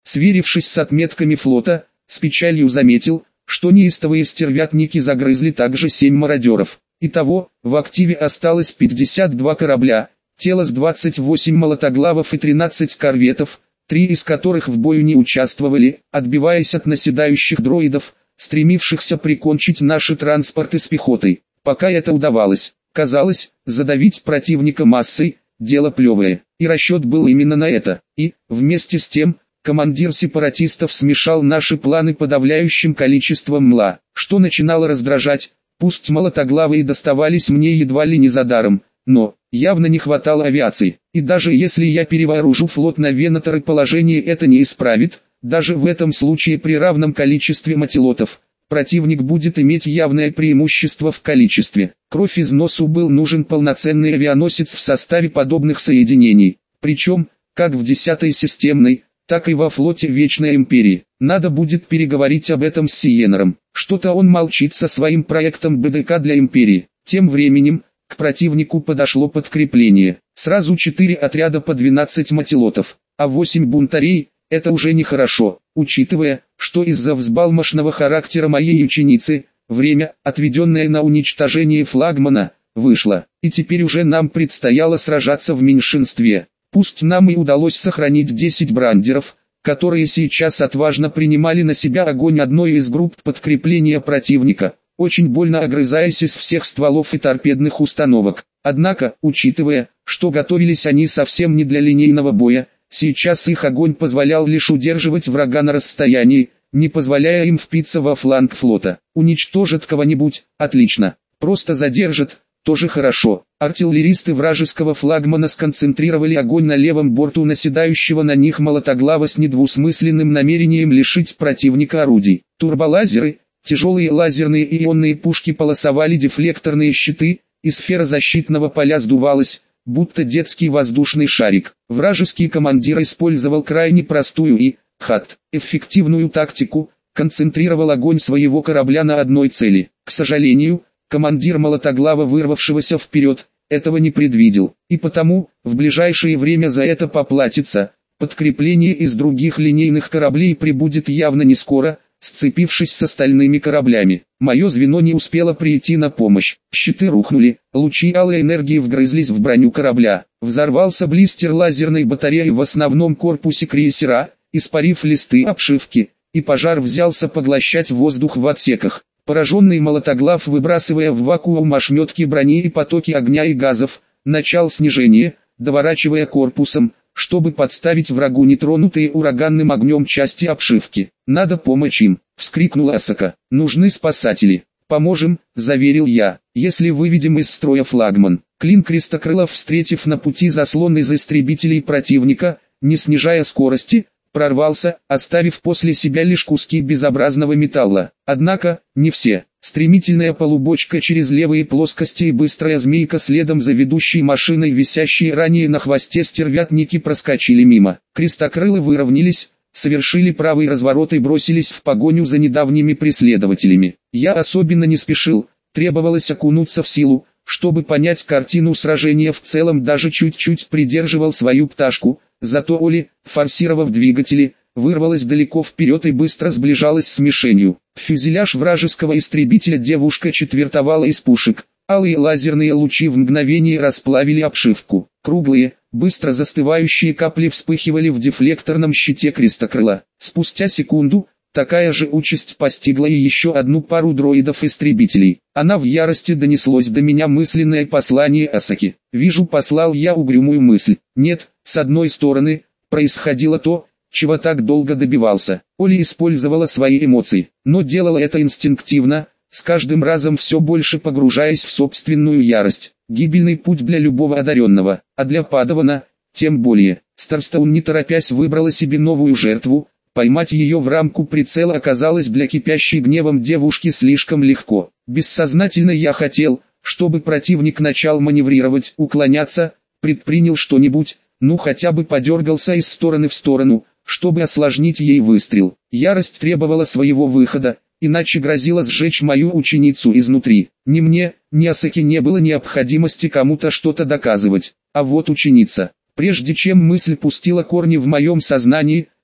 Сверившись с отметками флота, с печалью заметил, что неистовые стервятники загрызли также 7 мародеров. Итого, в активе осталось 52 корабля, тело с 28 молотоглавов и 13 корветов, 3 из которых в бою не участвовали, отбиваясь от наседающих дроидов, стремившихся прикончить наши транспорты с пехотой. Пока это удавалось, казалось, задавить противника массой – дело плевое, и расчет был именно на это. И, вместе с тем, командир сепаратистов смешал наши планы подавляющим количеством мла, что начинало раздражать. Пусть молотоглавые доставались мне едва ли не за даром, но явно не хватало авиации. И даже если я перевооружу флот на Венаторы, положение это не исправит. Даже в этом случае при равном количестве мотилотов, противник будет иметь явное преимущество в количестве. Кровь из носу был нужен полноценный авианосец в составе подобных соединений. Причем, как в 10-й системной, так и во флоте Вечной Империи. Надо будет переговорить об этом с Сиенером. Что-то он молчит со своим проектом БДК для Империи. Тем временем, к противнику подошло подкрепление. Сразу 4 отряда по 12 мотилотов, а 8 бунтарей – это уже нехорошо, учитывая, что из-за взбалмошного характера моей ученицы, время, отведенное на уничтожение флагмана, вышло, и теперь уже нам предстояло сражаться в меньшинстве. Пусть нам и удалось сохранить 10 брандеров, которые сейчас отважно принимали на себя огонь одной из групп подкрепления противника, очень больно огрызаясь из всех стволов и торпедных установок. Однако, учитывая, что готовились они совсем не для линейного боя, сейчас их огонь позволял лишь удерживать врага на расстоянии, не позволяя им впиться во фланг флота. Уничтожит кого-нибудь, отлично, просто задержит, тоже хорошо. Артиллеристы вражеского флагмана сконцентрировали огонь на левом борту наседающего на них молотоглава с недвусмысленным намерением лишить противника орудий. Турболазеры, тяжелые лазерные и ионные пушки полосовали дефлекторные щиты, и сфера защитного поля сдувалась, будто детский воздушный шарик. Вражеский командир использовал крайне простую и, эффективную тактику, концентрировал огонь своего корабля на одной цели. К сожалению, командир молотоглава, вырвавшегося вперед, этого не предвидел, и потому, в ближайшее время за это поплатится. Подкрепление из других линейных кораблей прибудет явно не скоро, сцепившись с остальными кораблями. Мое звено не успело прийти на помощь. Щиты рухнули, лучи алой энергии вгрызлись в броню корабля. Взорвался блистер лазерной батареи в основном корпусе крейсера, испарив листы обшивки, и пожар взялся поглощать воздух в отсеках. Пораженный молотоглав, выбрасывая в вакуум ошметки брони и потоки огня и газов, начал снижение, доворачивая корпусом, чтобы подставить врагу нетронутые ураганным огнем части обшивки. «Надо помочь им!» — вскрикнула Асака. «Нужны спасатели!» «Поможем», — заверил я, — «если выведем из строя флагман». Клин Крестокрылов, встретив на пути заслон из истребителей противника, не снижая скорости, прорвался, оставив после себя лишь куски безобразного металла. Однако, не все. Стремительная полубочка через левые плоскости и быстрая змейка следом за ведущей машиной, висящие ранее на хвосте стервятники, проскочили мимо. Крестокрылы выровнялись, совершили правый разворот и бросились в погоню за недавними преследователями. Я особенно не спешил, требовалось окунуться в силу, чтобы понять картину сражения в целом, даже чуть-чуть придерживал свою пташку. Зато Оли, форсировав двигатели, вырвалась далеко вперед и быстро сближалась с мишенью. Фюзеляж вражеского истребителя девушка четвертовала из пушек. Алые лазерные лучи в мгновение расплавили обшивку. Круглые, быстро застывающие капли вспыхивали в дефлекторном щите Крестокрыла. Спустя секунду, такая же участь постигла и еще одну пару дроидов-истребителей. Она в ярости донеслось до меня мысленное послание Асаки. «Вижу», — послал я угрюмую мысль. Нет, с одной стороны, происходило то, чего так долго добивался. Оли использовала свои эмоции, но делала это инстинктивно, с каждым разом все больше погружаясь в собственную ярость. Гибельный путь для любого одаренного, а для Падавана, тем более. Старстоун, не торопясь, выбрала себе новую жертву. Поймать ее в рамку прицела оказалось для кипящей гневом девушки слишком легко. Бессознательно я хотел, чтобы противник начал маневрировать, уклоняться, предпринял что-нибудь, ну хотя бы подергался из стороны в сторону, чтобы осложнить ей выстрел. Ярость требовала своего выхода, иначе грозила сжечь мою ученицу изнутри. Ни мне, ни Асаке не было необходимости кому-то что-то доказывать, а вот ученица. Прежде чем мысль пустила корни в моем сознании,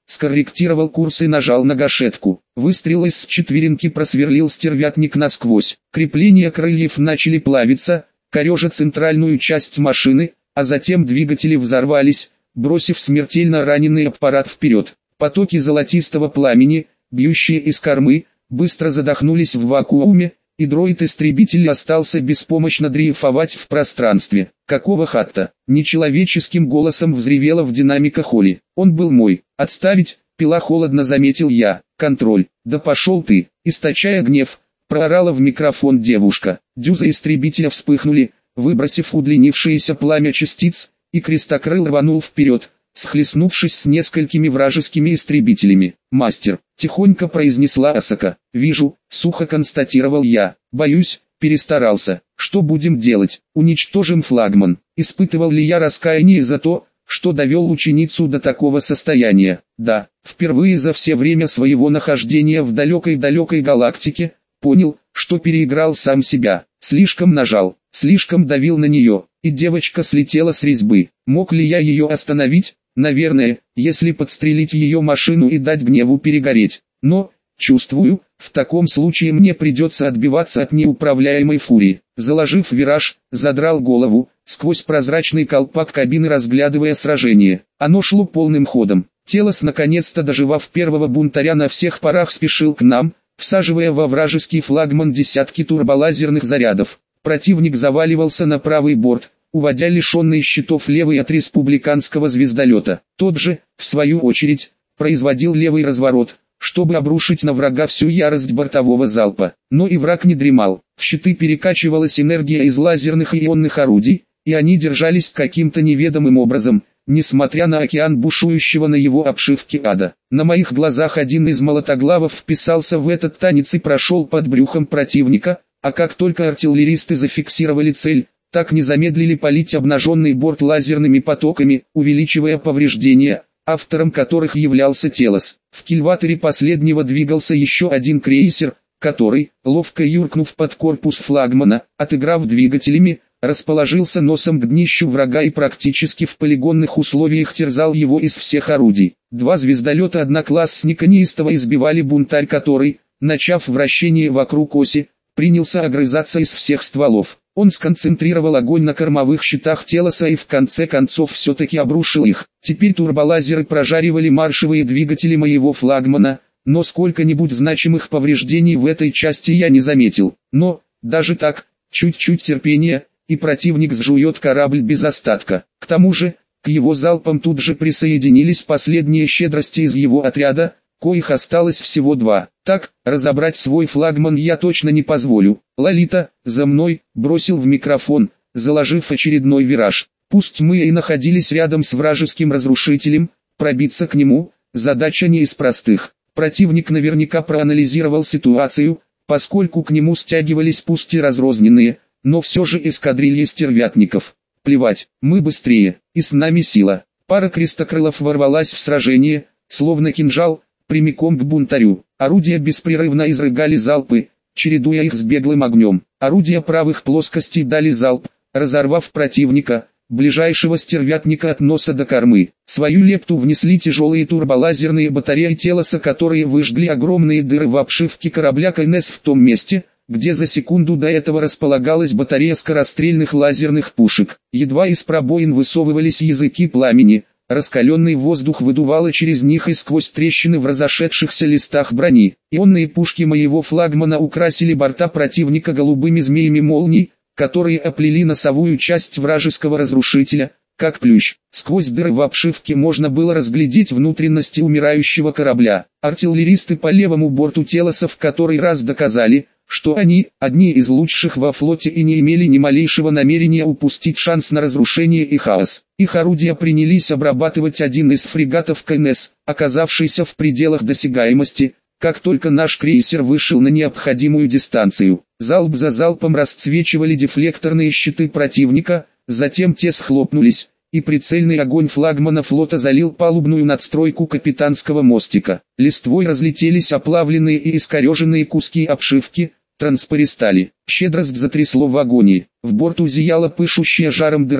скорректировал курс и нажал на гашетку. Выстрел из четвереньки просверлил стервятник насквозь. Крепления крыльев начали плавиться, корежа центральную часть машины, а затем двигатели взорвались, бросив смертельно раненый аппарат вперед. Потоки золотистого пламени, бьющие из кормы, быстро задохнулись в вакууме, и дроид-истребитель остался беспомощно дрейфовать в пространстве. «Какого хатта?» — нечеловеческим голосом взревело в динамиках Холли. «Он был мой. Отставить!» — пила холодно заметил я. «Контроль!» «Да пошел ты!» — источая гнев, проорала в микрофон девушка. Дюзы истребителя вспыхнули, выбросив удлинившееся пламя частиц, и крестокрыл рванул вперед, схлестнувшись с несколькими вражескими истребителями. «Мастер!» — тихонько произнесла Асака. «Вижу», — сухо констатировал я. «Боюсь, перестарался. Что будем делать? Уничтожим флагман». Испытывал ли я раскаяние за то, что довел ученицу до такого состояния? Да, впервые за все время своего нахождения в далекой-далекой галактике, понял, что переиграл сам себя. Слишком нажал, слишком давил на нее, и девочка слетела с резьбы. Мог ли я ее остановить? Наверное, если подстрелить ее машину и дать гневу перегореть. Но, чувствую, в таком случае мне придется отбиваться от неуправляемой фурии. Заложив вираж, задрал голову, сквозь прозрачный колпак кабины разглядывая сражение. Оно шло полным ходом. Телос, наконец-то доживав первого бунтаря, на всех парах спешил к нам, всаживая во вражеский флагман десятки турболазерных зарядов. Противник заваливался на правый борт, уводя лишенный щитов левый от республиканского звездолета. Тот же, в свою очередь, производил левый разворот, чтобы обрушить на врага всю ярость бортового залпа. Но и враг не дремал. В щиты перекачивалась энергия из лазерных и ионных орудий, и они держались каким-то неведомым образом, несмотря на океан бушующего на его обшивке ада. На моих глазах один из молотоглавов вписался в этот танец и прошел под брюхом противника, а как только артиллеристы зафиксировали цель, так не замедлили палить обнаженный борт лазерными потоками, увеличивая повреждения, автором которых являлся Телос. В кильваторе последнего двигался еще один крейсер, который, ловко юркнув под корпус флагмана, отыграв двигателями, расположился носом к днищу врага и практически в полигонных условиях терзал его из всех орудий. Два звездолета одноклассника неистово избивали бунтарь, который, начав вращение вокруг оси, принялся огрызаться из всех стволов. Он сконцентрировал огонь на кормовых щитах Телоса и в конце концов все-таки обрушил их. Теперь турболазеры прожаривали маршевые двигатели моего флагмана, но сколько-нибудь значимых повреждений в этой части я не заметил. Но, даже так, чуть-чуть терпения, и противник сжует корабль без остатка. К тому же, к его залпам тут же присоединились последние щедрости из его отряда, коих осталось всего два. Так, разобрать свой флагман я точно не позволю. «Лолита, за мной!» — бросил в микрофон, заложив очередной вираж. Пусть мы и находились рядом с вражеским разрушителем, пробиться к нему — задача не из простых. Противник наверняка проанализировал ситуацию, поскольку к нему стягивались пусть и разрозненные, но все же эскадрильи стервятников. Плевать, мы быстрее, и с нами сила. Пара крестокрылов ворвалась в сражение, словно кинжал, прямиком к бунтарю. Орудия беспрерывно изрыгали залпы, чередуя их с беглым огнем. Орудия правых плоскостей дали залп, разорвав противника, ближайшего стервятника от носа до кормы. Свою лепту внесли тяжелые турболазерные батареи Телоса, которые выжгли огромные дыры в обшивке корабля КНС в том месте, где за секунду до этого располагалась батарея скорострельных лазерных пушек. Едва из пробоин высовывались языки пламени, раскаленный воздух выдувало через них и сквозь трещины в разошедшихся листах брони. Ионные пушки моего флагмана украсили борта противника голубыми змеями молний, которые оплели носовую часть вражеского разрушителя, как плющ. Сквозь дыры в обшивке можно было разглядеть внутренности умирающего корабля. Артиллеристы по левому борту Телоса в который раз доказали, что они, одни из лучших во флоте и не имели ни малейшего намерения упустить шанс на разрушение и хаос. Их орудия принялись обрабатывать один из фрегатов КНС, оказавшийся в пределах досягаемости, как только наш крейсер вышел на необходимую дистанцию. Залп за залпом расцвечивали дефлекторные щиты противника, затем те схлопнулись, и прицельный огонь флагмана флота залил палубную надстройку капитанского мостика. Листвой разлетелись оплавленные и искореженные куски обшивки, транспористали. Щедрость затрясло в агонии. В борту зияла пышущая жаром дыра,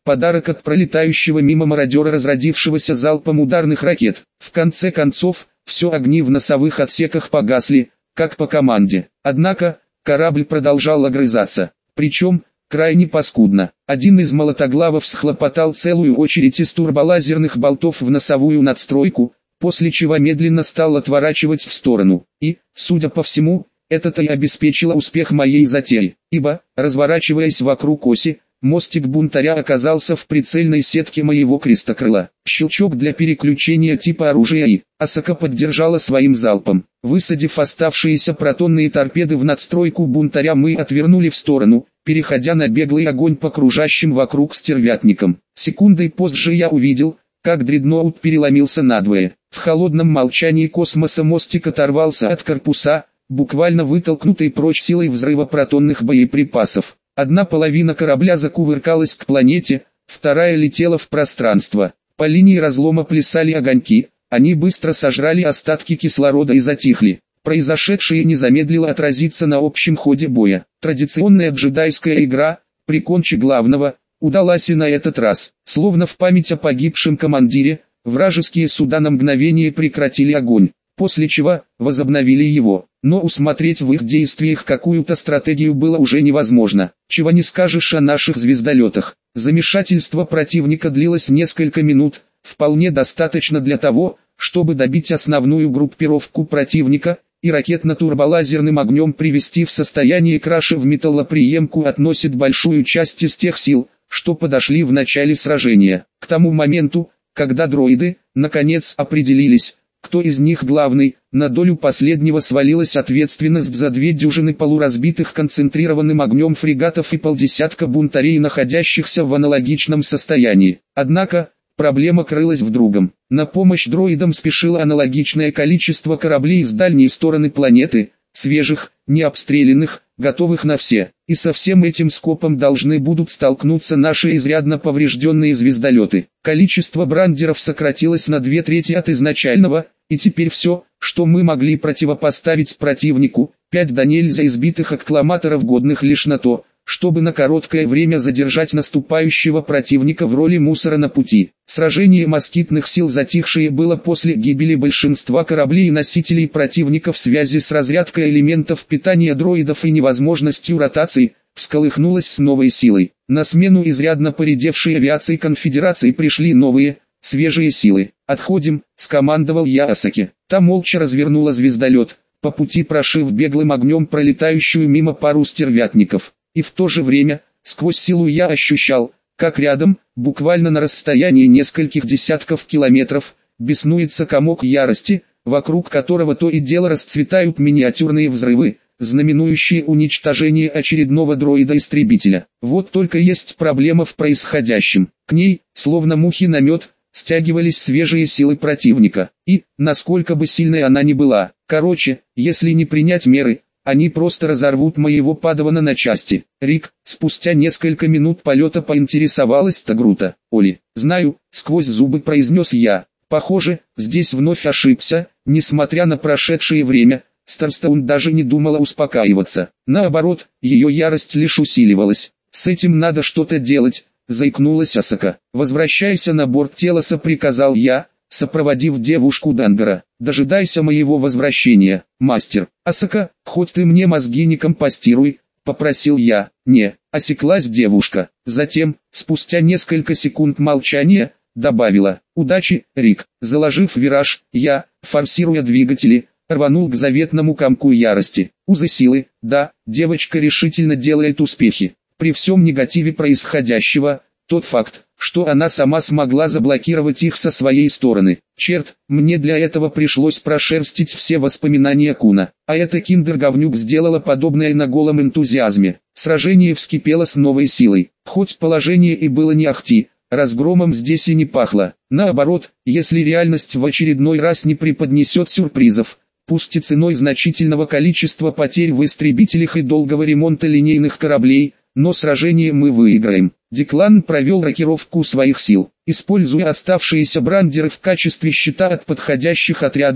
подарок от пролетающего мимо мародера, разродившегося залпом ударных ракет. В конце концов, все огни в носовых отсеках погасли, как по команде. Однако, корабль продолжал огрызаться. Причем, крайне паскудно. Один из молотоглавов схлопотал целую очередь из турболазерных болтов в носовую надстройку, после чего медленно стал отворачивать в сторону. И, судя по всему, это-то и обеспечило успех моей затеи, ибо, разворачиваясь вокруг оси, мостик бунтаря оказался в прицельной сетке моего крестокрыла. Щелчок для переключения типа оружия, и Асака поддержала своим залпом. Высадив оставшиеся протонные торпеды в надстройку бунтаря, мы отвернули в сторону, переходя на беглый огонь по кружащим вокруг стервятникам. Секундой позже я увидел, как дредноут переломился надвое. В холодном молчании космоса мостик оторвался от корпуса, буквально вытолкнутый прочь силой взрыва протонных боеприпасов. Одна половина корабля закувыркалась к планете, вторая летела в пространство. По линии разлома плясали огоньки, они быстро сожрали остатки кислорода и затихли. Произошедшее не замедлило отразиться на общем ходе боя. Традиционная джедайская игра «Прикончи главного» удалась и на этот раз. Словно в память о погибшем командире, вражеские суда на мгновение прекратили огонь, после чего возобновили его. Но усмотреть в их действиях какую-то стратегию было уже невозможно. Чего не скажешь о наших звездолетах. Замешательство противника длилось несколько минут, вполне достаточно для того, чтобы добить основную группировку противника, и ракетно-турболазерным огнем привести в состояние краши в металлоприемку относит большую часть из тех сил, что подошли в начале сражения. К тому моменту, когда дроиды, наконец, определились, кто из них главный, на долю последнего свалилась ответственность за 2 дюжины полуразбитых концентрированным огнем фрегатов и полдесятка бунтарей, находящихся в аналогичном состоянии. Однако, проблема крылась в другом. На помощь дроидам спешило аналогичное количество кораблей с дальней стороны планеты, свежих, не обстрелянных, готовых на все. И со всем этим скопом должны будут столкнуться наши изрядно поврежденные звездолеты. Количество брандеров сократилось на 2/3 от изначального, и теперь все, что мы могли противопоставить противнику, 5 до нельзя избитых аккламаторов, годных лишь на то, чтобы на короткое время задержать наступающего противника в роли мусора на пути. Сражение москитных сил, затихшее было после гибели большинства кораблей и носителей противника в связи с разрядкой элементов питания дроидов и невозможностью ротации, всколыхнулось с новой силой. На смену изрядно поредевшей авиации конфедерации пришли новые, свежие силы. «Отходим», — скомандовал я Асаке. Та молча развернула звездолет, по пути прошив беглым огнем пролетающую мимо пару стервятников. И в то же время, сквозь силу я ощущал, как рядом, буквально на расстоянии нескольких десятков километров, беснуется комок ярости, вокруг которого то и дело расцветают миниатюрные взрывы, знаменующие уничтожение очередного дроида-истребителя. Вот только есть проблема в происходящем. К ней, словно мухи на мед, стягивались свежие силы противника. И, насколько бы сильной она ни была, короче, если не принять меры, они просто разорвут моего падавана на части. Рик, спустя несколько минут полета, поинтересовалась Тагрута. «Оли, знаю», — сквозь зубы произнес я. Похоже, здесь вновь ошибся. Несмотря на прошедшее время, Старстоун даже не думала успокаиваться. Наоборот, ее ярость лишь усиливалась. «С этим надо что-то делать», — заикнулась Асака. «Возвращайся на борт Телоса», — приказал я, сопроводив девушку до ангара. «Дожидайся моего возвращения, мастер». «Асака, хоть ты мне мозги не компостируй», — попросил я. «Не», — осеклась девушка. Затем, спустя несколько секунд молчания, добавила: «Удачи, Рик». Заложив вираж, я, форсируя двигатели, рванул к заветному комку ярости. Узы силы, да, девочка решительно делает успехи. При всем негативе происходящего, тот факт, что она сама смогла заблокировать их со своей стороны. Черт, мне для этого пришлось прошерстить все воспоминания Куна. А эта киндер-говнюк сделала подобное на голом энтузиазме. Сражение вскипело с новой силой. Хоть положение и было не ахти, разгромом здесь и не пахло. Наоборот, если реальность в очередной раз не преподнесет сюрпризов, пусть и ценой значительного количества потерь в истребителях и долгого ремонта линейных кораблей, но сражение мы выиграем. Деклан провел рокировку своих сил, используя оставшиеся брандеры в качестве щита от подходящих отрядов.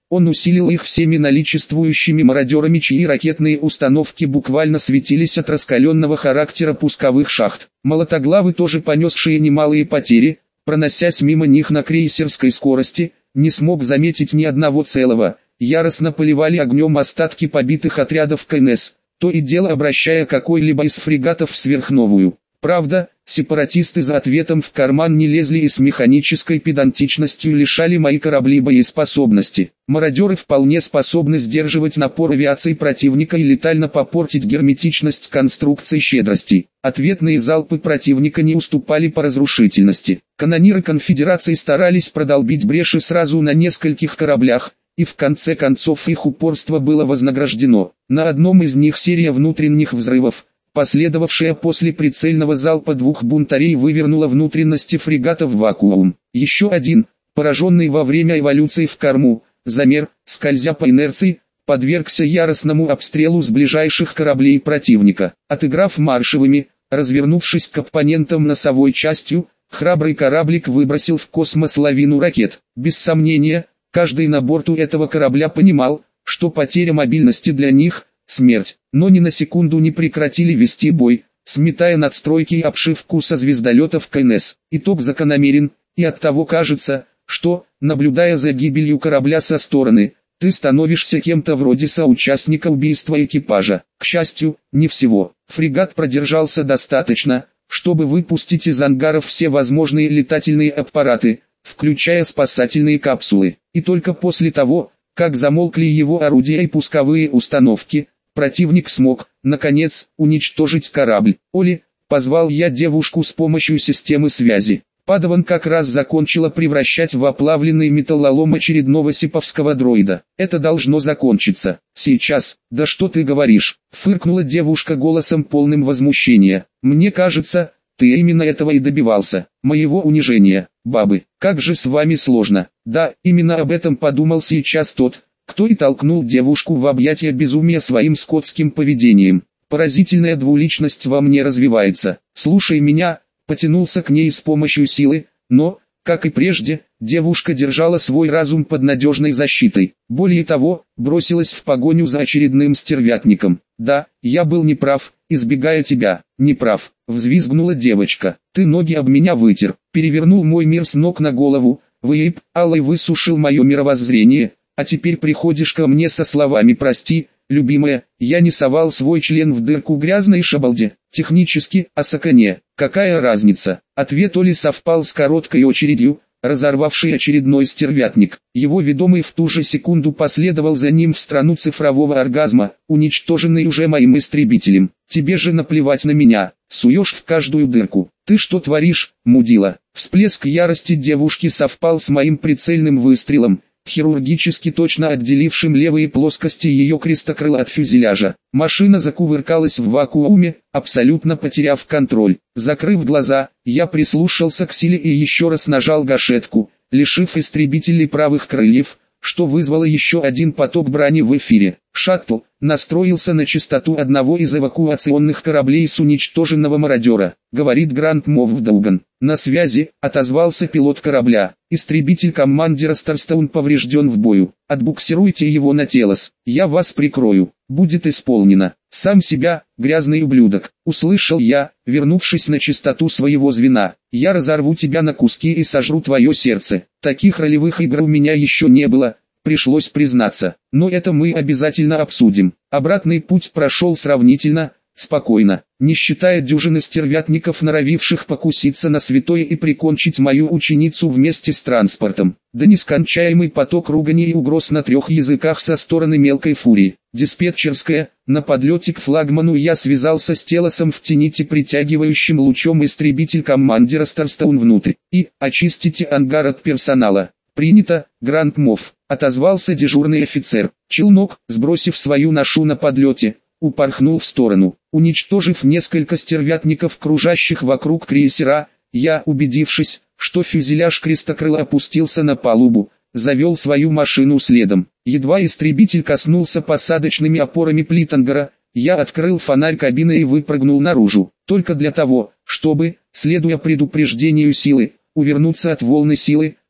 Он усилил их всеми наличествующими мародерами, чьи ракетные установки буквально светились от раскаленного характера пусковых шахт. Молотоглавы, тоже понесшие немалые потери, проносясь мимо них на крейсерской скорости, не смог заметить ни одного целого, яростно поливали огнем остатки побитых отрядов КНС, то и дело обращая какой-либо из фрегатов в сверхновую. Правда, сепаратисты за ответом в карман не лезли и с механической педантичностью лишали мои корабли боеспособности. Мародеры вполне способны сдерживать напор авиации противника и летально попортить герметичность конструкций щедрости. Ответные залпы противника не уступали по разрушительности. Канониры конфедерации старались продолбить бреши сразу на нескольких кораблях, и в конце концов их упорство было вознаграждено. На одном из них серия внутренних взрывов, последовавшая после прицельного залпа двух бунтарей, вывернула внутренности фрегата в вакуум. Еще один, пораженный во время эволюции в корму, замер, скользя по инерции, подвергся яростному обстрелу с ближайших кораблей противника. Отыграв маршевыми, развернувшись к оппонентам носовой частью, храбрый кораблик выбросил в космос лавину ракет. Без сомнения, каждый на борту этого корабля понимал, что потеря мобильности для них – смерть, но ни на секунду не прекратили вести бой, сметая надстройки и обшивку со звездолетов КНС. Итог закономерен, и оттого кажется, что, наблюдая за гибелью корабля со стороны, ты становишься кем-то вроде соучастника убийства экипажа. К счастью, не всего. Фрегат продержался достаточно, чтобы выпустить из ангаров все возможные летательные аппараты, включая спасательные капсулы. И только после того, как замолкли его орудия и пусковые установки, противник смог, наконец, уничтожить корабль. «Оли», — позвал я девушку с помощью системы связи. Падаван как раз закончила превращать в оплавленный металлолом очередного сиповского дроида. «Это должно закончиться. Сейчас». «Да что ты говоришь?» — фыркнула девушка голосом полным возмущения. «Мне кажется, ты именно этого и добивался. Моего унижения. Бабы, как же с вами сложно». Да, именно об этом подумал сейчас тот, кто и толкнул девушку в объятия безумия своим скотским поведением. Поразительная двуличность во мне развивается. «Слушай меня», потянулся к ней с помощью силы, но, как и прежде, девушка держала свой разум под надежной защитой. Более того, бросилась в погоню за очередным стервятником. «Да, я был неправ, избегая тебя». «Неправ», взвизгнула девочка. «Ты ноги об меня вытер, перевернул мой мир с ног на голову, выеб, алой высушил мое мировоззрение, а теперь приходишь ко мне со словами «прости, любимая, я не совал свой член в дырку грязной шабалде». Технически, о сакане, какая разница? Ответ Оли совпал с короткой очередью, разорвавший очередной стервятник. Его ведомый в ту же секунду последовал за ним в страну цифрового оргазма, уничтоженный уже моим истребителем. «Тебе же наплевать на меня, суешь в каждую дырку. Ты что творишь, мудила?» Всплеск ярости девушки совпал с моим прицельным выстрелом, хирургически точно отделившим левые плоскости ее крестокрыла от фюзеляжа. Машина закувыркалась в вакууме, абсолютно потеряв контроль. Закрыв глаза, я прислушался к силе и еще раз нажал гашетку, лишив истребителей правых крыльев, что вызвало еще один поток брани в эфире. Шаттл настроился на частоту одного из эвакуационных кораблей с уничтоженного мародера. «Говорит Грант Мовдауган». «На связи», — отозвался пилот корабля. «Истребитель командира Старстоун поврежден в бою. Отбуксируйте его на Телос. Я вас прикрою. Будет исполнено». «Сам себя, грязный ублюдок», — услышал я, вернувшись на частоту своего звена. «Я разорву тебя на куски и сожру твое сердце». Таких ролевых игр у меня еще не было, пришлось признаться. Но это мы обязательно обсудим. Обратный путь прошел сравнительно спокойно, не считая дюжины стервятников, норовивших покуситься на святое и прикончить мою ученицу вместе с транспортом. Да нескончаемый поток ругани и угроз на 3 языках со стороны мелкой фурии. Диспетчерская, на подлете к флагману я связался с Телосом в тените, притягивающим лучом истребитель командира Старстоун внутрь. «И, очистите ангар от персонала». «Принято, Грант Мов», — отозвался дежурный офицер. Челнок, сбросив свою ношу на подлете, упорхнул в сторону. Уничтожив несколько стервятников, кружащих вокруг крейсера, я, убедившись, что фюзеляж крестокрыла опустился на палубу, завел свою машину следом. Едва истребитель коснулся посадочными опорами плит ангара, я открыл фонарь кабины и выпрыгнул наружу, только для того, чтобы, следуя предупреждению силы, увернуться от волны силы,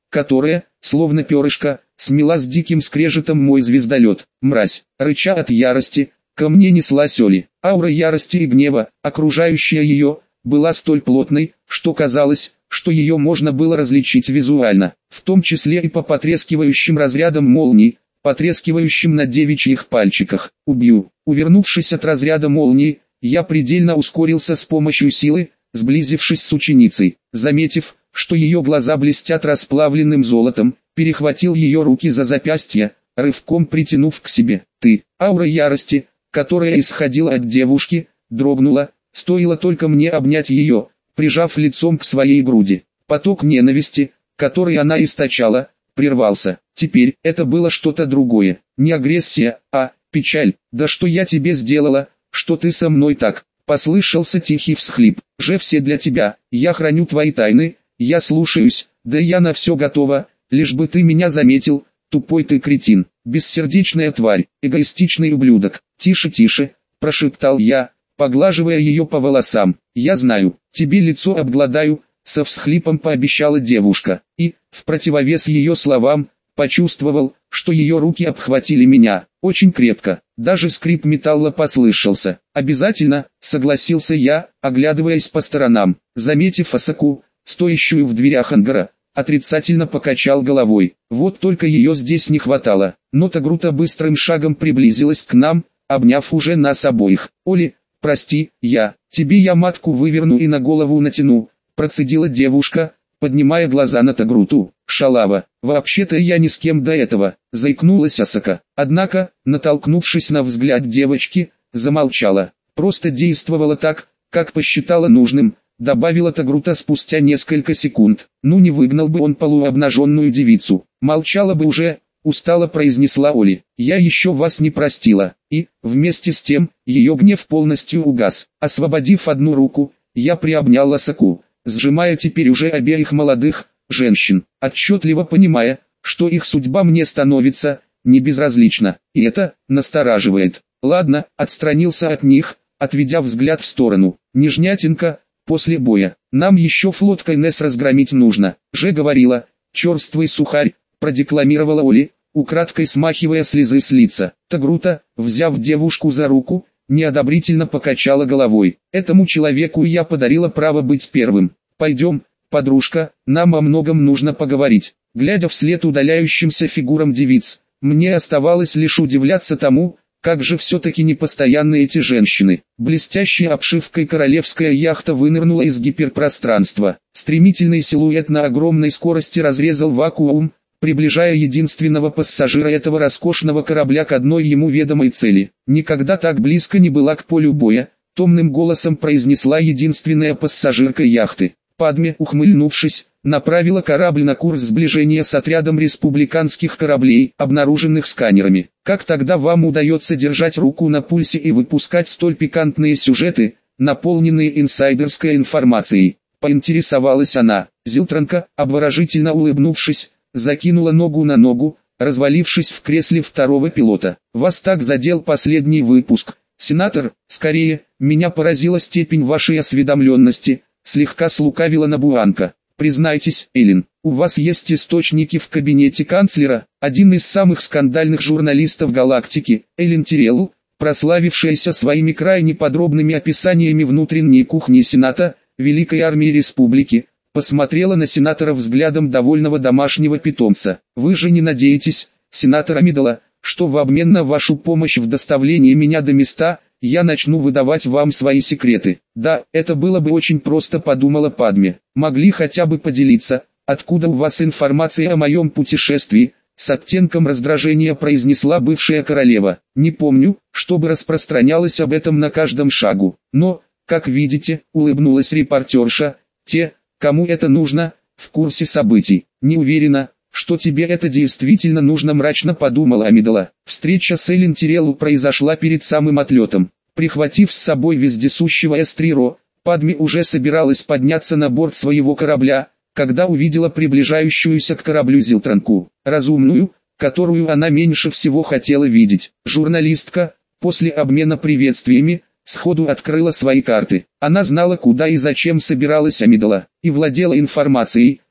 которая, словно перышко, смела с диким скрежетом мой звездолет. Мразь, рыча от ярости, ко мне неслась Оли. Аура ярости и гнева, окружающая ее, была столь плотной, что казалось, что ее можно было различить визуально, в том числе и по потрескивающим разрядам молний, потрескивающим на девичьих пальчиках. Убью. Увернувшись от разряда молнии, я предельно ускорился с помощью силы, сблизившись с ученицей. Заметив, что ее глаза блестят расплавленным золотом, перехватил ее руки за запястья, рывком притянув к себе. Аура ярости, которая исходила от девушки, дрогнула, стоило только мне обнять ее, прижав лицом к своей груди. Поток ненависти, который она источала, прервался. Теперь это было что-то другое, не агрессия, а печаль. «Да что я тебе сделала, что ты со мной так?» Послышался тихий всхлип. «Же все для тебя, я храню твои тайны, я слушаюсь, да я на все готова, лишь бы ты меня заметил, тупой ты кретин, бессердечная тварь, эгоистичный ублюдок». «Тише, тише», прошептал я, поглаживая ее по волосам. «Я знаю, тебе лицо обгладаю», со всхлипом пообещала девушка, и, в противовес ее словам, почувствовал, что ее руки обхватили меня, очень крепко, даже скрип металла послышался. «Обязательно», согласился я, оглядываясь по сторонам. Заметив Асаку, стоящую в дверях ангара, отрицательно покачал головой. Вот только ее здесь не хватало. Но Тагрута быстрым шагом приблизилась к нам, обняв уже нас обоих. «Оли, прости, тебе я матку выверну и на голову натяну», процедила девушка, поднимая глаза на Тагруту. «Шалава, вообще-то я ни с кем до этого», заикнулась Асака. Однако, натолкнувшись на взгляд девочки, замолчала. «Просто действовала так, как посчитала нужным», добавила Тагрута спустя несколько секунд. «Ну не выгнал бы он полуобнаженную девицу. Молчала бы уже», устало произнесла Оли. «Я еще вас не простила». И, вместе с тем, ее гнев полностью угас. Освободив одну руку, я приобнял Асаку, сжимая теперь уже обеих молодых женщин, отчетливо понимая, что их судьба мне становится не безразлична, и это настораживает. «Ладно», отстранился от них, отведя взгляд в сторону. «Нежнятинка, после боя. Нам еще флот Кайнес разгромить нужно». «Же говорила, черствый сухарь», продекламировала Оли, украдкой смахивая слезы с лица. Тагрута, взяв девушку за руку, неодобрительно покачала головой. «Этому человеку я подарила право быть первым. Пойдем, подружка, нам о многом нужно поговорить». Глядя вслед удаляющимся фигурам девиц, мне оставалось лишь удивляться тому, как же все-таки непостоянны эти женщины. Блестящая обшивкой королевская яхта вынырнула из гиперпространства. Стремительный силуэт на огромной скорости разрезал вакуум, приближая единственного пассажира этого роскошного корабля к одной ему ведомой цели. «Никогда так близко не была к полю боя», томным голосом произнесла единственная пассажирка яхты. Падме, ухмыльнувшись, направила корабль на курс сближения с отрядом республиканских кораблей, обнаруженных сканерами. «Как тогда вам удается держать руку на пульсе и выпускать столь пикантные сюжеты, наполненные инсайдерской информацией?» Поинтересовалась она. Зилтранка, обворожительно улыбнувшись, закинула ногу на ногу, развалившись в кресле второго пилота. «Вас так задел последний выпуск, сенатор, скорее, меня поразила степень вашей осведомленности», слегка слукавила Набуанка. «Признайтесь, Эллен, у вас есть источники в кабинете канцлера?» Один из самых скандальных журналистов галактики, Эллен Тиреллу, прославившаяся своими крайне подробными описаниями внутренней кухни Сената, Великой Армии Республики, посмотрела на сенатора взглядом довольного домашнего питомца. «Вы же не надеетесь, сенатор Амидала, что в обмен на вашу помощь в доставлении меня до места, я начну выдавать вам свои секреты?» «Да, это было бы очень просто», подумала Падме. «Могли хотя бы поделиться, откуда у вас информация о моем путешествии?» С оттенком раздражения произнесла бывшая королева. «Не помню, чтобы распространялась об этом на каждом шагу. Но, как видите», улыбнулась репортерша, «те, кому это нужно, в курсе событий. Не уверена, что тебе это действительно нужно», мрачно подумала Амидала. Встреча с Эллен Тиреллу произошла перед самым отлетом. Прихватив с собой вездесущего Эстриро, Падме уже собиралась подняться на борт своего корабля, когда увидела приближающуюся к кораблю Зилтранку, разумную, которую она меньше всего хотела видеть. Журналистка, после обмена приветствиями, сходу открыла свои карты. Она знала, куда и зачем собиралась Амидала, и владела информацией,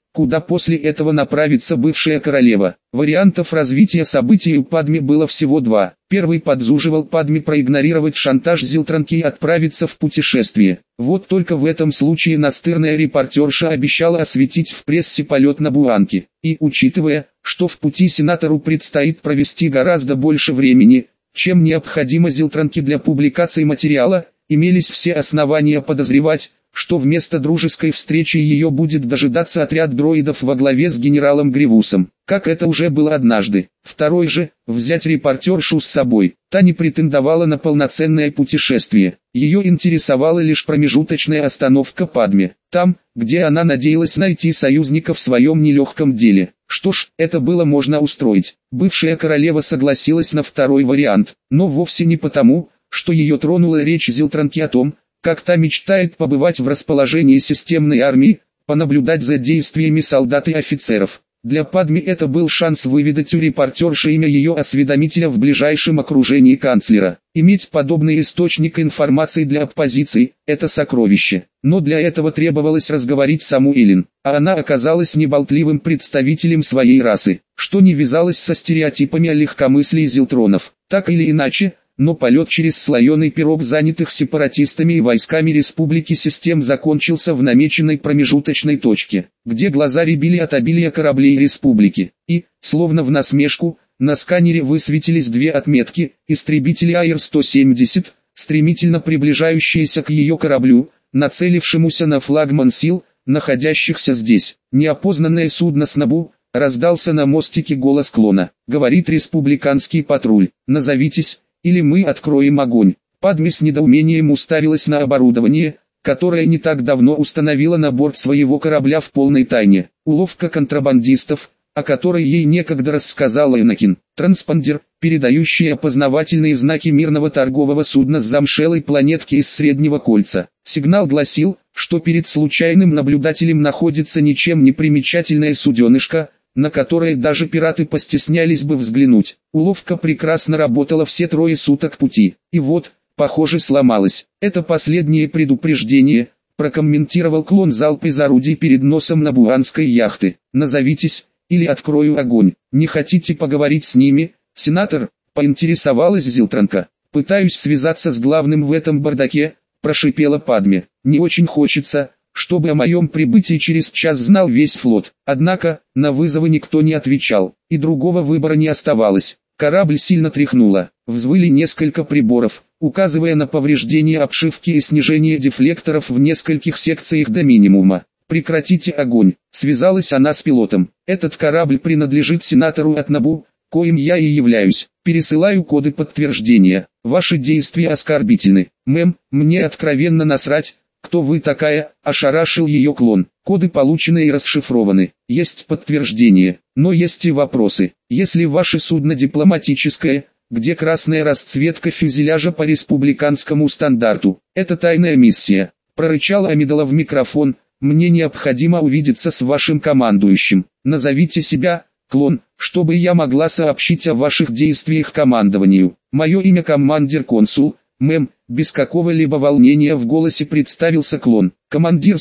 куда после этого направится бывшая королева. Вариантов развития событий у Падме было всего два. Первый подзуживал Падме проигнорировать шантаж Зилтранки и отправиться в путешествие. Вот только в этом случае настырная репортерша обещала осветить в прессе полет на Буанке. И, учитывая, что в пути сенатору предстоит провести гораздо больше времени, чем необходимо Зилтранке для публикации материала, имелись все основания подозревать, что вместо дружеской встречи ее будет дожидаться отряд дроидов во главе с генералом Гривусом, как это уже было однажды. Второй же – взять репортершу с собой. Та не претендовала на полноценное путешествие. Ее интересовала лишь промежуточная остановка Падме, там, где она надеялась найти союзника в своем нелегком деле. Что ж, это было можно устроить. Бывшая королева согласилась на второй вариант, но вовсе не потому, что ее тронула речь Зилтранки о том, как та мечтает побывать в расположении системной армии, понаблюдать за действиями солдат и офицеров. Для Падме это был шанс выведать у репортерши имя ее осведомителя в ближайшем окружении канцлера. Иметь подобный источник информации для оппозиции – это сокровище. Но для этого требовалось разговорить саму Элин, а она оказалась неболтливым представителем своей расы, что не вязалось со стереотипами о легкомыслии зилтронов. Так или иначе, но полет через слоеный пирог занятых сепаратистами и войсками Республики Систем закончился в намеченной промежуточной точке, где глаза рябили от обилия кораблей Республики. И, словно в насмешку, на сканере высветились две отметки: истребители АИР-170, стремительно приближающиеся к ее кораблю, нацелившемуся на флагман сил, находящихся здесь. Неопознанное судно СНАБУ. Раздался на мостике голос клона. Говорит республиканский патруль. Назовитесь, или мы откроем огонь. Падме с недоумением уставилась на оборудование, которое не так давно установила на борт своего корабля в полной тайне. Уловка контрабандистов, о которой ей некогда рассказал Энакин. Транспондер, передающий опознавательные знаки мирного торгового судна с замшелой планетки из Среднего Кольца. Сигнал гласил, что перед случайным наблюдателем находится ничем не примечательное суденышко, на которое даже пираты постеснялись бы взглянуть. Уловка прекрасно работала все 3 суток пути. И вот, похоже, сломалась. Это последнее предупреждение, прокомментировал клон залп из орудий перед носом набуанской яхты. Назовитесь, или открою огонь. Не хотите поговорить с ними, сенатор? Поинтересовалась Зилтранка. Пытаюсь связаться с главным в этом бардаке, прошипела Падме. Не очень хочется, чтобы о моем прибытии через час знал весь флот. Однако, на вызовы никто не отвечал, и другого выбора не оставалось. Корабль сильно тряхнуло, взвыли несколько приборов, указывая на повреждение обшивки и снижение дефлекторов в нескольких секциях до минимума. «Прекратите огонь», — связалась она с пилотом. «Этот корабль принадлежит сенатору от НАБУ, коим я и являюсь. Пересылаю коды подтверждения. Ваши действия оскорбительны. Мэм, мне откровенно насрать, кто вы такая», — ошарашил ее клон. «Коды получены и расшифрованы. Есть подтверждение, но есть и вопросы. Если ваше судно дипломатическое, где красная расцветка фюзеляжа по республиканскому стандарту, это тайная миссия», — прорычала Амидала в микрофон. «Мне необходимо увидеться с вашим командующим. Назовите себя, клон, чтобы я могла сообщить о ваших действиях командованию. Мое имя командир-консул, мэм», без какого-либо волнения в голосе представился клон. «Командир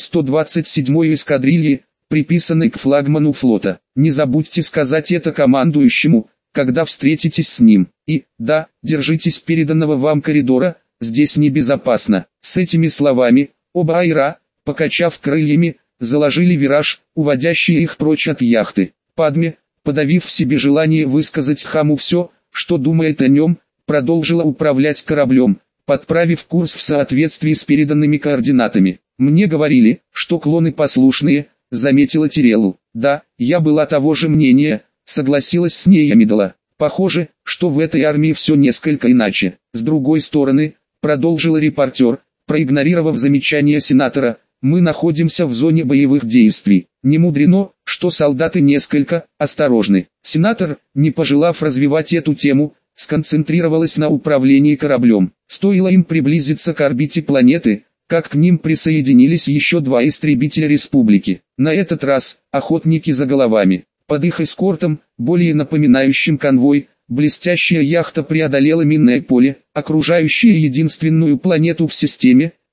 127-й эскадрильи, приписанный к флагману флота. Не забудьте сказать это командующему, когда встретитесь с ним. И, да, держитесь переданного вам коридора, здесь небезопасно». С этими словами, оба Айра, покачав крыльями, заложили вираж, уводящий их прочь от яхты. Падме, подавив в себе желание высказать Хаму все, что думает о нем, продолжила управлять кораблем, подправив курс в соответствии с переданными координатами. «Мне говорили, что клоны послушные», — заметила Тиреллу. «Да, я была того же мнения», — согласилась с ней Амидала. «Похоже, что в этой армии все несколько иначе. С другой стороны», — продолжил репортер, проигнорировав замечание сенатора, «мы находимся в зоне боевых действий. Не мудрено, что солдаты несколько осторожны». Сенатор, не пожелав развивать эту тему, сконцентрировалась на управлении кораблем. Стоило им приблизиться к орбите планеты, как к ним присоединились еще 2 истребителя Республики. На этот раз, охотники за головами. Под их эскортом, более напоминающим конвой, блестящая яхта преодолела минное поле, окружающее единственную планету в системе,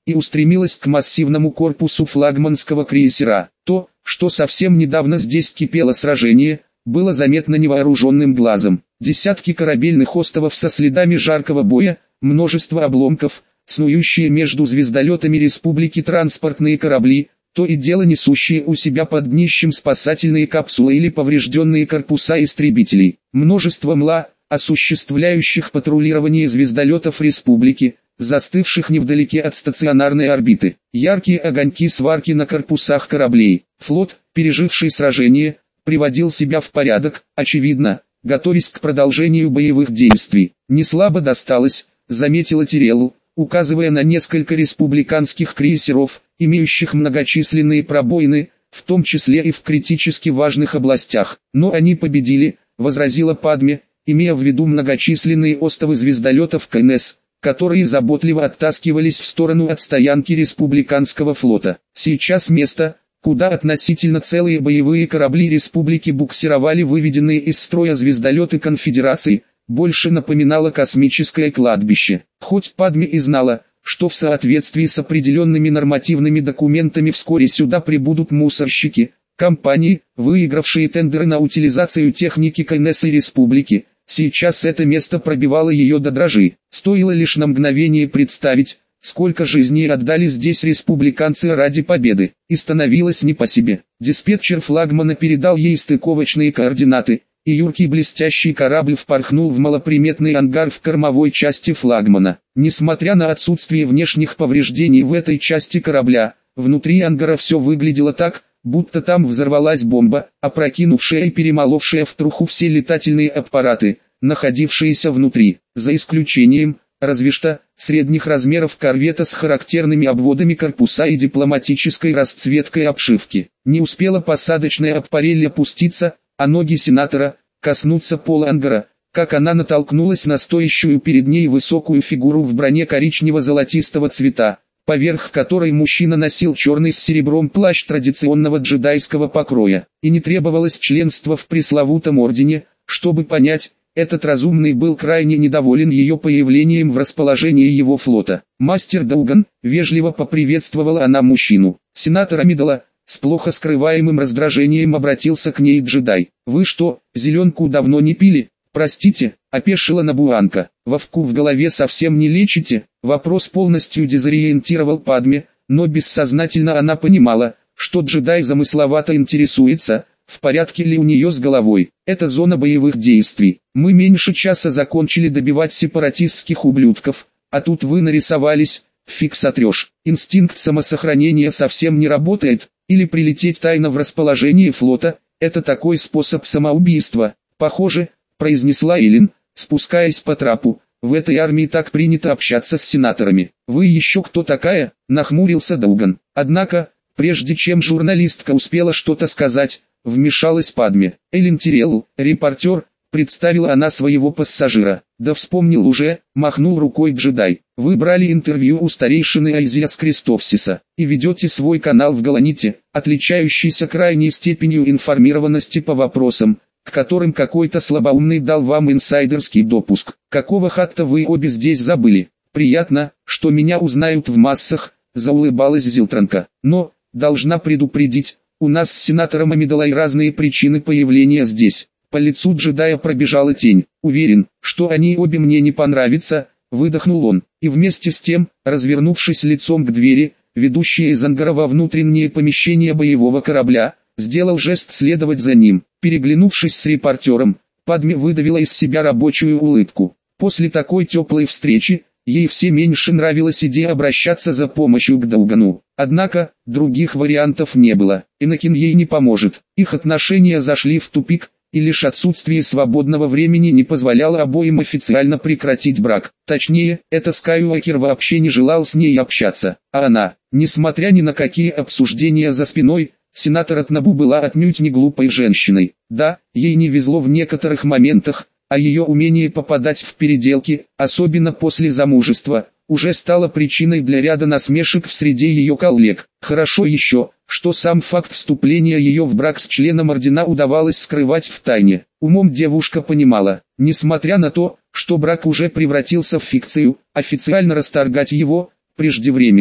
и устремилась к массивному корпусу флагманского крейсера. То, что совсем недавно здесь кипело сражение, было заметно невооруженным глазом. Десятки корабельных островов со следами жаркого боя, множество обломков, снующие между звездолетами республики транспортные корабли, то и дело несущие у себя под днищем спасательные капсулы или поврежденные корпуса истребителей. Множество МЛА, осуществляющих патрулирование звездолетов республики, застывших невдалеке от стационарной орбиты. Яркие огоньки сварки на корпусах кораблей. Флот, переживший сражение, приводил себя в порядок, очевидно, готовясь к продолжению боевых действий. «Не слабо досталось», — заметила Тиреллу, указывая на несколько республиканских крейсеров, имеющих многочисленные пробоины, в том числе и в критически важных областях. «Но они победили», — возразила Падме, имея в виду многочисленные остовы звездолетов КНС, которые заботливо оттаскивались в сторону от стоянки республиканского флота. Сейчас место, куда относительно целые боевые корабли республики буксировали выведенные из строя звездолеты конфедерации, больше напоминало космическое кладбище. Хоть Падме и знала, что в соответствии с определенными нормативными документами вскоре сюда прибудут мусорщики, компании, выигравшие тендеры на утилизацию техники КНС и республики, сейчас это место пробивало ее до дрожи. Стоило лишь на мгновение представить, сколько жизней отдали здесь республиканцы ради победы, и становилось не по себе. Диспетчер флагмана передал ей стыковочные координаты, и юркий блестящий корабль впорхнул в малоприметный ангар в кормовой части флагмана. Несмотря на отсутствие внешних повреждений в этой части корабля, внутри ангара все выглядело так, будто там взорвалась бомба, опрокинувшая и перемоловшая в труху все летательные аппараты, находившиеся внутри, за исключением, разве что, средних размеров корвета с характерными обводами корпуса и дипломатической расцветкой обшивки. Не успела посадочная аппарель опуститься, а ноги сенатора коснуться пола ангара, как она натолкнулась на стоящую перед ней высокую фигуру в броне коричнево-золотистого цвета, поверх которой мужчина носил черный с серебром плащ традиционного джедайского покроя. И не требовалось членства в пресловутом ордене, чтобы понять, этот разумный был крайне недоволен ее появлением в расположении его флота. «Мастер Дауган», — вежливо поприветствовала она мужчину. Сенатор Амидала, с плохо скрываемым раздражением обратился к ней джедай. «Вы что, зеленку давно не пили?» «Простите», — опешила Набуанка. «Вовку в голове совсем не лечите?» Вопрос полностью дезориентировал Падме, но бессознательно она понимала, что джедай замысловато интересуется, в порядке ли у нее с головой. Это зона боевых действий. Мы меньше часа закончили добивать сепаратистских ублюдков, а тут вы нарисовались, фиг сотрешь. Инстинкт самосохранения совсем не работает, или прилететь тайно в расположение флота, это такой способ самоубийства. Похоже, произнесла Элин, спускаясь по трапу. В этой армии так принято общаться с сенаторами. «Вы еще кто такая?» – нахмурился Дауган. Однако, прежде чем журналистка успела что-то сказать, вмешалась Падме. «Элин Тиреллу, репортер», – представила она своего пассажира. «Да вспомнил уже», – махнул рукой джедай. «Вы брали интервью у старейшины Айзиас Крестовсиса и ведете свой канал в Галаните, отличающийся крайней степенью информированности по вопросам, к которым какой-то слабоумный дал вам инсайдерский допуск. Какого хатта вы обе здесь забыли? Приятно, что меня узнают в массах», – заулыбалась Зилтранка. «Но, должна предупредить, у нас с сенатором Амидалой разные причины появления здесь». По лицу джедая пробежала тень. «Уверен, что они обе мне не понравятся», – выдохнул он. И вместе с тем, развернувшись лицом к двери, ведущей из ангара во внутреннее помещение боевого корабля, сделал жест следовать за ним. Переглянувшись с репортером, Падме выдавила из себя рабочую улыбку. После такой теплой встречи, ей все меньше нравилась идея обращаться за помощью к Даугану. Однако, других вариантов не было. Энакин ей не поможет. Их отношения зашли в тупик, и лишь отсутствие свободного времени не позволяло обоим официально прекратить брак. Точнее, это Скайуокер вообще не желал с ней общаться. А она, несмотря ни на какие обсуждения за спиной, сенатор Атнабу была отнюдь не глупой женщиной. Да, ей не везло в некоторых моментах, а ее умение попадать в переделки, особенно после замужества, уже стало причиной для ряда насмешек в среде ее коллег. Хорошо еще, что сам факт вступления ее в брак с членом ордена удавалось скрывать в тайне. Умом девушка понимала, несмотря на то, что брак уже превратился в фикцию, официально расторгать его преждевременно.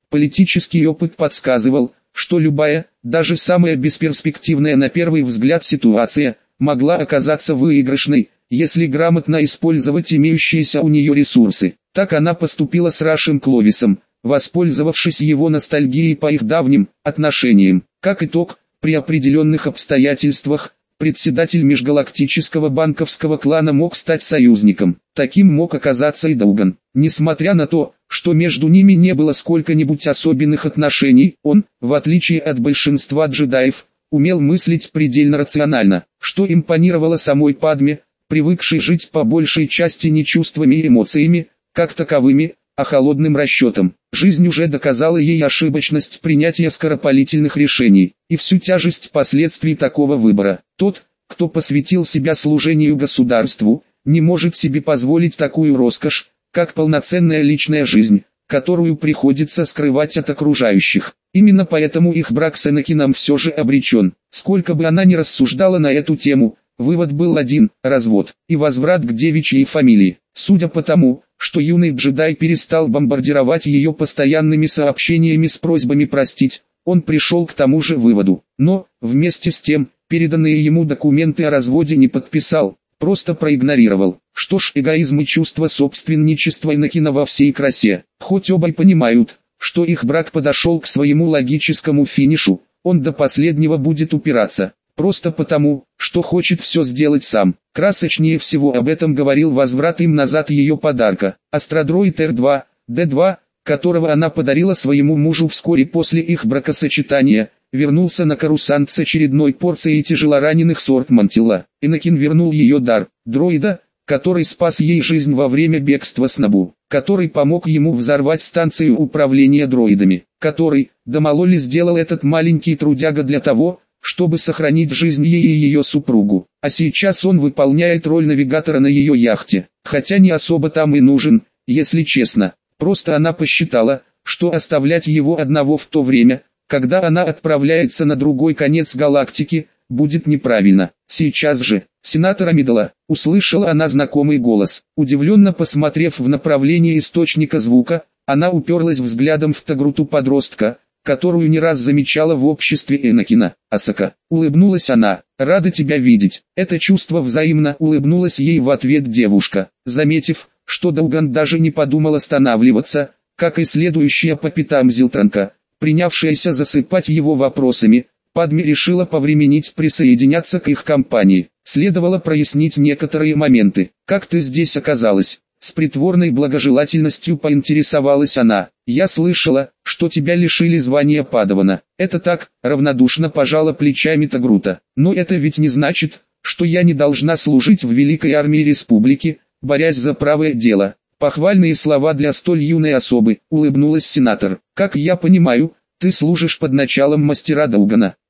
Политический опыт подсказывал, что любая, даже самая бесперспективная на первый взгляд ситуация, могла оказаться выигрышной, если грамотно использовать имеющиеся у нее ресурсы. Так она поступила с Рашем Кловисом, воспользовавшись его ностальгией по их давним отношениям. Как итог, при определенных обстоятельствах, председатель межгалактического банковского клана мог стать союзником. Таким мог оказаться и Дауган. Несмотря на то, что между ними не было сколько-нибудь особенных отношений, он, в отличие от большинства джедаев, умел мыслить предельно рационально, что импонировало самой Падме, привыкшей жить по большей части не чувствами и эмоциями, как таковыми, а холодным расчетом. Жизнь уже доказала ей ошибочность принятия скоропалительных решений и всю тяжесть последствий такого выбора. Тот, кто посвятил себя служению государству, не может себе позволить такую роскошь, как полноценная личная жизнь, которую приходится скрывать от окружающих. Именно поэтому их брак с Энакином все же обречен. Сколько бы она ни рассуждала на эту тему, вывод был один – развод и возврат к девичьей фамилии. Судя по тому, что юный джедай перестал бомбардировать ее постоянными сообщениями с просьбами простить, он пришел к тому же выводу. Но, вместе с тем, переданные ему документы о разводе не подписал, просто проигнорировал. Что ж, эгоизм и чувство собственничества Энакина во всей красе. Хоть оба и понимают, что их брак подошел к своему логическому финишу, он до последнего будет упираться. Просто потому, что хочет все сделать сам. Красочнее всего об этом говорил возврат им назад ее подарка. Астродроид R2, D2, которого она подарила своему мужу вскоре после их бракосочетания, вернулся на Корусант с очередной порцией тяжелораненых сорт Мантилла. Энакин вернул ее дар, дроида, который спас ей жизнь во время бегства с Набу, который помог ему взорвать станцию управления дроидами, который, да мало ли сделал этот маленький трудяга для того, чтобы сохранить жизнь ей и ее супругу. А сейчас он выполняет роль навигатора на ее яхте, хотя не особо там и нужен, если честно. Просто она посчитала, что оставлять его одного в то время, когда она отправляется на другой конец галактики, будет неправильно. Сейчас же, сенатор Амидала, услышала она знакомый голос. Удивленно посмотрев в направлении источника звука, она уперлась взглядом в тагруту подростка, которую не раз замечала в обществе Энакина. Асака, улыбнулась она, рада тебя видеть. Это чувство взаимно, улыбнулась ей в ответ девушка, заметив, что Дауган даже не подумал останавливаться, как и следующая по пятам Зилтранка, принявшаяся засыпать его вопросами. Падме решила повременить присоединяться к их компании. Следовало прояснить некоторые моменты. Как ты здесь оказалась? С притворной благожелательностью поинтересовалась она. Я слышала, что тебя лишили звания падавана. Это так, равнодушно пожала плечами Тагрута. Но это ведь не значит, что я не должна служить в Великой Армии Республики, борясь за правое дело. Похвальные слова для столь юной особы, улыбнулась сенатор. Как я понимаю, ты служишь под началом мастера Даугана.